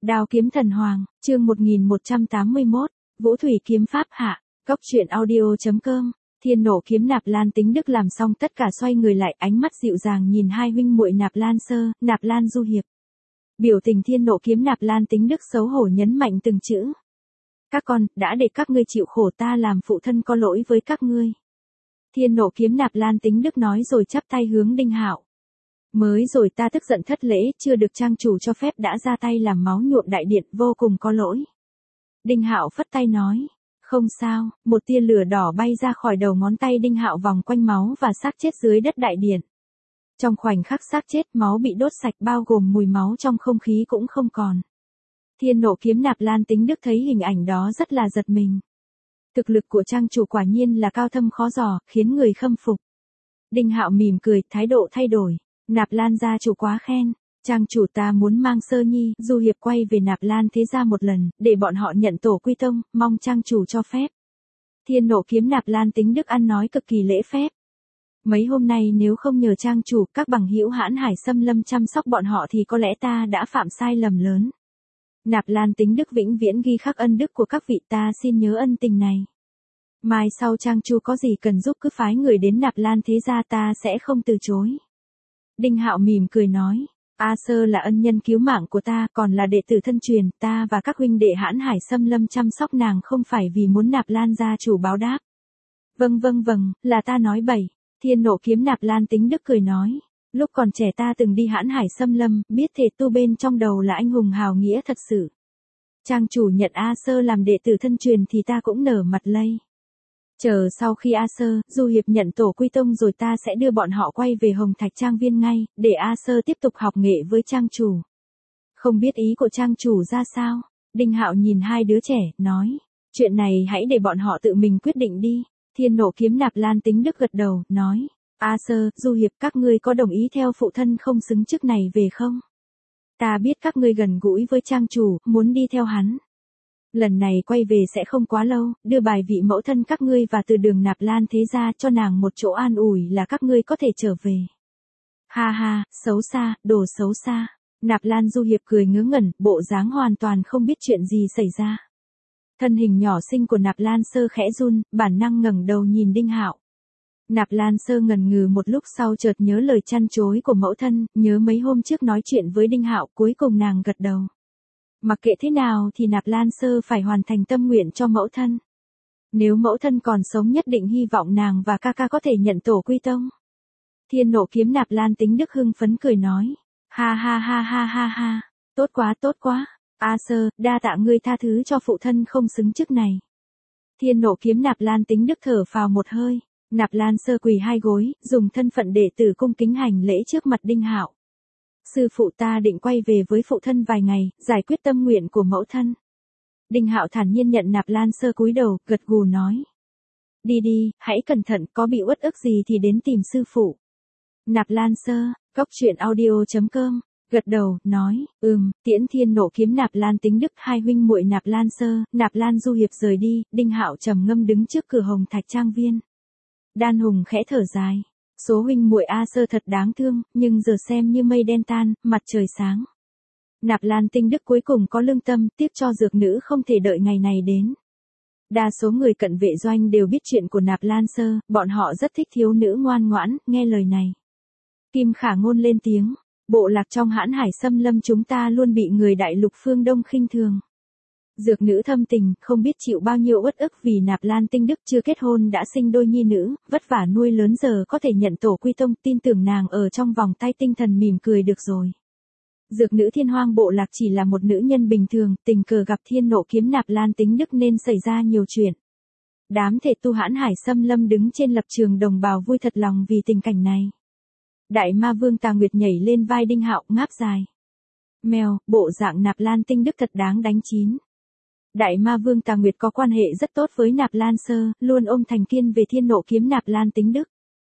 Đao kiếm thần hoàng, chương 1181, Vũ thủy kiếm pháp hạ, Cốc truyện audio.com. Thiên nộ kiếm Nạp Lan Tính Đức làm xong tất cả xoay người lại, ánh mắt dịu dàng nhìn hai huynh muội Nạp Lan Sơ, Nạp Lan Du Hiệp. Biểu tình thiên nộ kiếm Nạp Lan Tính Đức xấu hổ nhấn mạnh từng chữ. Các con, đã để các ngươi chịu khổ, ta làm phụ thân có lỗi với các ngươi. Thiên nộ kiếm Nạp Lan Tính Đức nói rồi chắp tay hướng Đinh Hạo. Mới rồi ta tức giận thất lễ, chưa được trang chủ cho phép đã ra tay làm máu nhuộm đại điện, vô cùng có lỗi. Đinh Hạo phất tay nói, không sao. Một tia lửa đỏ bay ra khỏi đầu ngón tay Đinh Hạo vòng quanh máu và xác chết dưới đất đại điện. Trong khoảnh khắc xác chết, máu bị đốt sạch, bao gồm mùi máu trong không khí cũng không còn. Thiên nộ kiếm Nạp Lan Tính Đức thấy hình ảnh đó rất là giật mình. Thực lực của trang chủ quả nhiên là cao thâm khó dò, khiến người khâm phục. Đinh Hạo mỉm cười, thái độ thay đổi. Nạp Lan gia chủ quá khen. Trang chủ, ta muốn mang Sơ Nhi, Du Hiệp quay về Nạp Lan thế gia một lần, để bọn họ nhận tổ quy tông, mong trang chủ cho phép. Thiên nộ kiếm Nạp Lan Tính Đức ăn nói cực kỳ lễ phép. Mấy hôm nay nếu không nhờ trang chủ, các bằng hữu Hãn Hải Xâm Lâm chăm sóc bọn họ thì có lẽ ta đã phạm sai lầm lớn. Nạp Lan Tính Đức vĩnh viễn ghi khắc ân đức của các vị, ta xin nhớ ân tình này. Mai sau trang chủ có gì cần giúp cứ phái người đến Nạp Lan thế gia, ta sẽ không từ chối. Đinh Hạo mỉm cười nói, A Sơ là ân nhân cứu mạng của ta, còn là đệ tử thân truyền, ta và các huynh đệ Hãn Hải Xâm Lâm chăm sóc nàng không phải vì muốn Nạp Lan gia chủ báo đáp. Vâng, là ta nói bậy. Thiên nộ kiếm Nạp Lan Tính Đức cười nói, lúc còn trẻ ta từng đi Hãn Hải Xâm Lâm, biết thể tu bên trong đầu là anh hùng hào nghĩa thật sự. Trang chủ nhận A Sơ làm đệ tử thân truyền thì ta cũng nở mặt lây. Chờ sau khi A Sơ, Du Hiệp nhận tổ quy tông rồi ta sẽ đưa bọn họ quay về Hồng Thạch Trang Viên ngay, để A Sơ tiếp tục học nghệ với trang chủ. Không biết ý của trang chủ ra sao? Đinh Hạo nhìn hai đứa trẻ, nói, chuyện này hãy để bọn họ tự mình quyết định đi. Thiên nộ kiếm Nạp Lan Tính Đức gật đầu, nói, A Sơ, Du Hiệp, các ngươi có đồng ý theo phụ thân không xứng chức này về không? Ta biết các ngươi gần gũi với trang chủ, muốn đi theo hắn. Lần này quay về sẽ không quá lâu, đưa bài vị mẫu thân các ngươi và từ đường Nạp Lan thế gia cho nàng một chỗ an ủi là các ngươi có thể trở về. Ha ha, xấu xa, đồ xấu xa. Nạp Lan Du Hiệp cười ngớ ngẩn, bộ dáng hoàn toàn không biết chuyện gì xảy ra. Thân hình nhỏ xinh của Nạp Lan Sơ khẽ run, bản năng ngẩng đầu nhìn Đinh Hạo. Nạp Lan Sơ ngần ngừ một lúc sau chợt nhớ lời chăn chối của mẫu thân, nhớ mấy hôm trước nói chuyện với Đinh Hạo, cuối cùng nàng gật đầu. Mặc kệ thế nào thì Nạp Lan Sơ phải hoàn thành tâm nguyện cho mẫu thân. Nếu mẫu thân còn sống nhất định hy vọng nàng và ca ca có thể nhận tổ quy tông. Thiên nộ kiếm Nạp Lan Tính Đức hưng phấn cười nói. Ha, tốt quá. A Sơ, đa tạ ngươi tha thứ cho phụ thân không xứng chức này. Thiên nộ kiếm Nạp Lan Tính Đức thở phào một hơi. Nạp Lan Sơ quỳ hai gối, dùng thân phận đệ tử cung kính hành lễ trước mặt Đinh Hạo. Sư phụ, ta định quay về với phụ thân vài ngày, giải quyết tâm nguyện của mẫu thân. Đinh Hạo thản nhiên nhận Nạp Lan Sơ cúi đầu, gật gù nói. Đi, hãy cẩn thận, có bị uất ức gì thì đến tìm sư phụ. Nạp Lan Sơ, Cốc truyện audio.com, gật đầu, nói, tiễn thiên nộ kiếm Nạp Lan Tính Đức, hai huynh muội Nạp Lan Sơ, Nạp Lan Du Hiệp rời đi. Đinh Hạo trầm ngâm đứng trước cửa Hồng Thạch Trang Viên. Đan Hùng khẽ thở dài. Số huynh muội A Sơ thật đáng thương, nhưng giờ xem như mây đen tan, mặt trời sáng. Nạp Lan Tinh Đức cuối cùng có lương tâm, tiếc cho dược nữ không thể đợi ngày này đến. Đa số người cận vệ doanh đều biết chuyện của Nạp Lan Sơ, bọn họ rất thích thiếu nữ ngoan ngoãn, nghe lời này. Kim Khả Ngôn lên tiếng, bộ lạc trong Hãn Hải Xâm Lâm chúng ta luôn bị người đại lục phương Đông khinh thường. Dược nữ thâm tình, không biết chịu bao nhiêu uất ức vì Nạp Lan Tinh Đức chưa kết hôn đã sinh đôi nhi nữ, vất vả nuôi lớn giờ có thể nhận tổ quy tông, tin tưởng nàng ở trong vòng tay tinh thần mỉm cười được rồi. Dược nữ Thiên Hoang bộ lạc chỉ là một nữ nhân bình thường, tình cờ gặp thiên nộ kiếm Nạp Lan Tính Đức nên xảy ra nhiều chuyện. Đám thể tu Hãn Hải Xâm Lâm đứng trên lập trường đồng bào vui thật lòng vì tình cảnh này. Đại ma vương Tà Nguyệt nhảy lên vai Đinh Hạo, ngáp dài. Mèo, bộ dạng Nạp Lan Tinh Đức thật đáng đánh chín. Đại ma vương Tà Nguyệt có quan hệ rất tốt với Nạp Lan Sơ, luôn ôm thành kiên về thiên nộ kiếm Nạp Lan Tính Đức.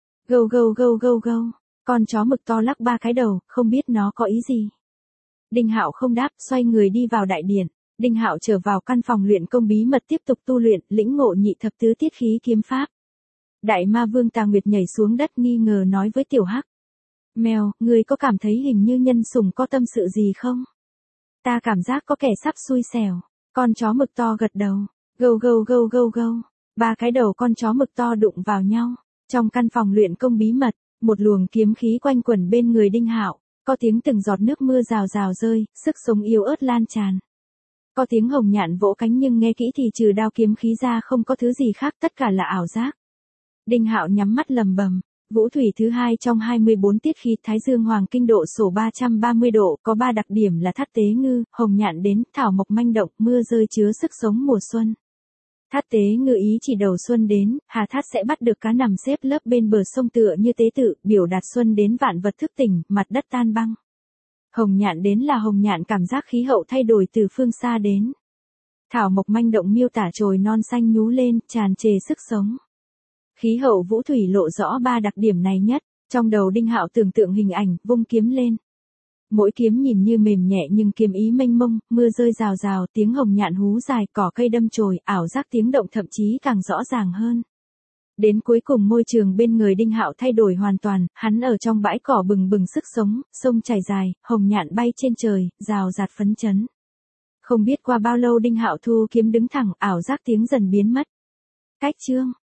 Gâu. Con chó mực to lắc ba cái đầu, không biết nó có ý gì. Đinh Hạo không đáp, xoay người đi vào đại điện. Đinh Hạo trở vào căn phòng luyện công bí mật tiếp tục tu luyện, lĩnh ngộ nhị thập tứ tiết khí kiếm pháp. Đại ma vương Tà Nguyệt nhảy xuống đất nghi ngờ nói với Tiểu Hắc. Mèo, ngươi có cảm thấy hình như nhân sủng có tâm sự gì không? Ta cảm giác có kẻ sắp xui xẻo. Con chó mực to gật đầu. Gâu gâu gâu gâu gâu. Ba cái đầu con chó mực to đụng vào nhau. Trong căn phòng luyện công bí mật, một luồng kiếm khí quanh quẩn bên người Đinh Hạo, có tiếng từng giọt nước mưa rào rào rơi, sức sống yếu ớt lan tràn. Có tiếng hồng nhạn vỗ cánh nhưng nghe kỹ thì trừ đao kiếm khí ra không có thứ gì khác, tất cả là ảo giác. Đinh Hạo nhắm mắt lầm bầm. Vũ thủy thứ 2 trong 24 tiết khí, Thái Dương Hoàng Kinh độ sổ 330 độ, có 3 đặc điểm là thát tế ngư, hồng nhạn đến, thảo mộc manh động, mưa rơi chứa sức sống mùa xuân. Thát tế ngư ý chỉ đầu xuân đến, hà thát sẽ bắt được cá nằm xếp lớp bên bờ sông tựa như tế tự, biểu đạt xuân đến vạn vật thức tỉnh, mặt đất tan băng. Hồng nhạn đến là hồng nhạn cảm giác khí hậu thay đổi từ phương xa đến. Thảo mộc manh động miêu tả chồi non xanh nhú lên, tràn trề sức sống. Khí hậu vũ thủy lộ rõ 3 đặc điểm này nhất, trong đầu Đinh Hạo tưởng tượng hình ảnh, vung kiếm lên. Mỗi kiếm nhìn như mềm nhẹ nhưng kiếm ý mênh mông, mưa rơi rào rào, tiếng hồng nhạn hú dài, cỏ cây đâm chồi, ảo giác tiếng động thậm chí càng rõ ràng hơn. Đến cuối cùng môi trường bên người Đinh Hạo thay đổi hoàn toàn, hắn ở trong bãi cỏ bừng bừng sức sống, sông chảy dài, hồng nhạn bay trên trời, rào rạt phấn chấn. Không biết qua bao lâu Đinh Hạo thu kiếm đứng thẳng, ảo giác tiếng dần biến mất. Cách chương